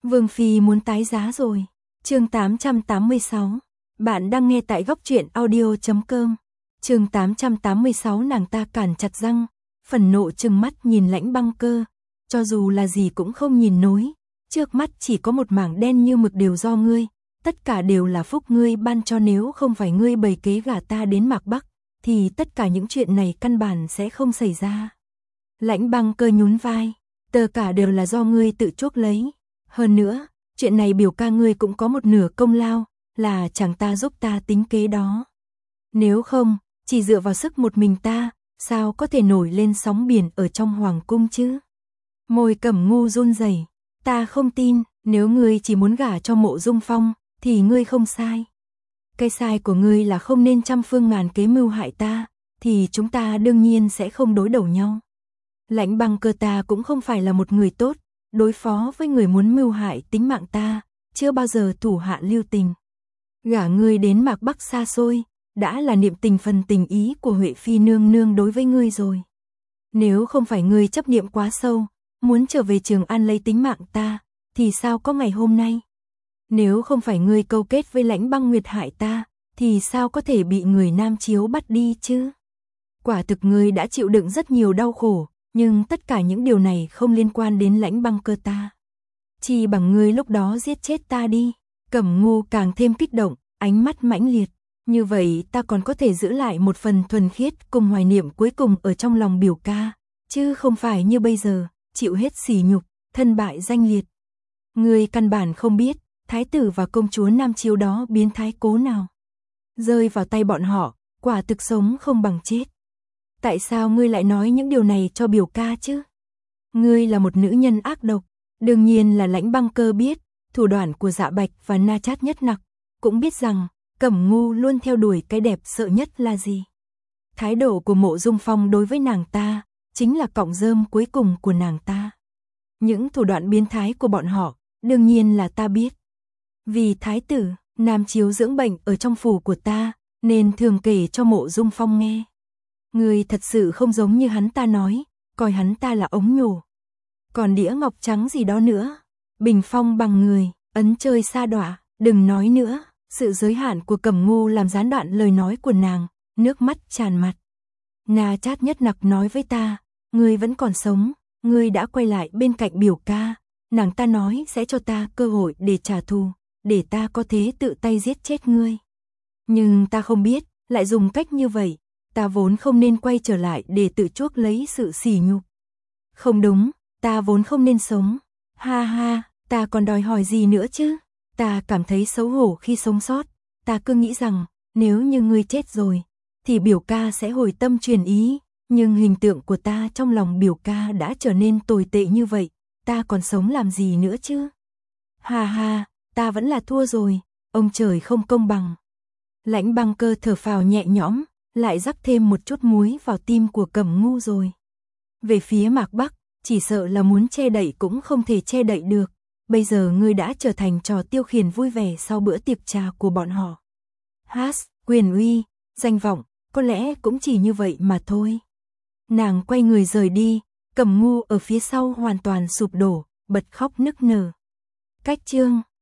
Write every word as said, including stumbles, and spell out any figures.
Vương Phi muốn tái giá rồi. Chương tám trăm tám mươi sáu. Bạn đang nghe tại góc truyện audio chấm com. Chương tám trăm tám mươi sáu. Nàng ta cản chặt răng, phần nộ trừng mắt nhìn Lãnh Băng Cơ, cho dù là gì cũng không nhìn nổi, trước mắt chỉ có một mảng đen như mực, đều do ngươi, tất cả đều là phúc ngươi ban cho, nếu không phải ngươi bày kế gả ta đến Mạc Bắc, thì tất cả những chuyện này căn bản sẽ không xảy ra. Lãnh Băng Cơ nhún vai, tất cả đều là do ngươi tự chuốc lấy. Hơn nữa, chuyện này biểu ca ngươi cũng có một nửa công lao, là chàng ta giúp ta tính kế đó. Nếu không, chỉ dựa vào sức một mình ta, sao có thể nổi lên sóng biển ở trong hoàng cung chứ? Môi Cẩm Ngu run rẩy, ta không tin, nếu ngươi chỉ muốn gả cho Mộ Dung Phong, thì ngươi không sai. Cái sai của ngươi là không nên trăm phương ngàn kế mưu hại ta, thì chúng ta đương nhiên sẽ không đối đầu nhau. Lãnh Băng Cơ ta cũng không phải là một người tốt, đối phó với người muốn mưu hại tính mạng ta, chưa bao giờ thủ hạ lưu tình. Gả ngươi đến Mạc Bắc xa xôi, đã là niệm tình phần tình ý của Huệ Phi nương nương đối với ngươi rồi. Nếu không phải ngươi chấp niệm quá sâu, muốn trở về Trường An lấy tính mạng ta, thì sao có ngày hôm nay? Nếu không phải ngươi câu kết với Lãnh Băng Nguyệt hại ta, thì sao có thể bị người Nam Chiếu bắt đi chứ? Quả thực ngươi đã chịu đựng rất nhiều đau khổ, nhưng tất cả những điều này không liên quan đến Lãnh Băng Cơ ta. Chỉ bằng ngươi lúc đó giết chết ta đi. Cẩm Ngu càng thêm kích động, ánh mắt mãnh liệt. Như vậy ta còn có thể giữ lại một phần thuần khiết cùng hoài niệm cuối cùng ở trong lòng biểu ca, chứ không phải như bây giờ, chịu hết sỉ nhục, thân bại danh liệt. Ngươi căn bản không biết, thái tử và công chúa Nam Chiếu đó biến thái cố nào. Rơi vào tay bọn họ, quả thực sống không bằng chết. Tại sao ngươi lại nói những điều này cho biểu ca chứ? Ngươi là một nữ nhân ác độc, đương nhiên là Lãnh Băng Cơ biết, thủ đoạn của Dạ Bạch và Na Chát Nhất Nặc, cũng biết rằng Cẩm Ngu luôn theo đuổi cái đẹp sợ nhất là gì. Thái độ của Mộ Dung Phong đối với nàng ta, chính là cọng rơm cuối cùng của nàng ta. Những thủ đoạn biến thái của bọn họ, đương nhiên là ta biết. Vì thái tử, Nam Chiếu dưỡng bệnh ở trong phủ của ta, nên thường kể cho Mộ Dung Phong nghe. Ngươi thật sự không giống như hắn ta nói, coi hắn ta là ống nhổ. Còn đĩa ngọc trắng gì đó nữa, bình phong bằng người, ấn chơi sa đọa, đừng nói nữa. Sự giới hạn của Cẩm Ngu làm gián đoạn lời nói của nàng, nước mắt tràn mặt. Na Chát Nhất Nặc nói với ta, ngươi vẫn còn sống, ngươi đã quay lại bên cạnh biểu ca, nàng ta nói sẽ cho ta cơ hội để trả thù, để ta có thể tự tay giết chết ngươi. Nhưng ta không biết, lại dùng cách như vậy, ta vốn không nên quay trở lại để tự chuốc lấy sự sỉ nhục. Không đúng, ta vốn không nên sống. Ha ha, ta còn đòi hỏi gì nữa chứ? Ta cảm thấy xấu hổ khi sống sót, ta cứ nghĩ rằng, nếu như ngươi chết rồi, thì biểu ca sẽ hồi tâm chuyển ý, nhưng hình tượng của ta trong lòng biểu ca đã trở nên tồi tệ như vậy, ta còn sống làm gì nữa chứ? Ha ha, ta vẫn là thua rồi, ông trời không công bằng. Lãnh Băng Cơ thở phào nhẹ nhõm, lại rắc thêm một chút muối vào tim của Cẩm Ngu rồi. Về phía Mạc Bắc, chỉ sợ là muốn che đậy cũng không thể che đậy được. Bây giờ ngươi đã trở thành trò tiêu khiển vui vẻ sau bữa tiệc trà của bọn họ. Hát, quyền uy, danh vọng, có lẽ cũng chỉ như vậy mà thôi. Nàng quay người rời đi, Cẩm Ngu ở phía sau hoàn toàn sụp đổ, bật khóc nức nở. Cách chương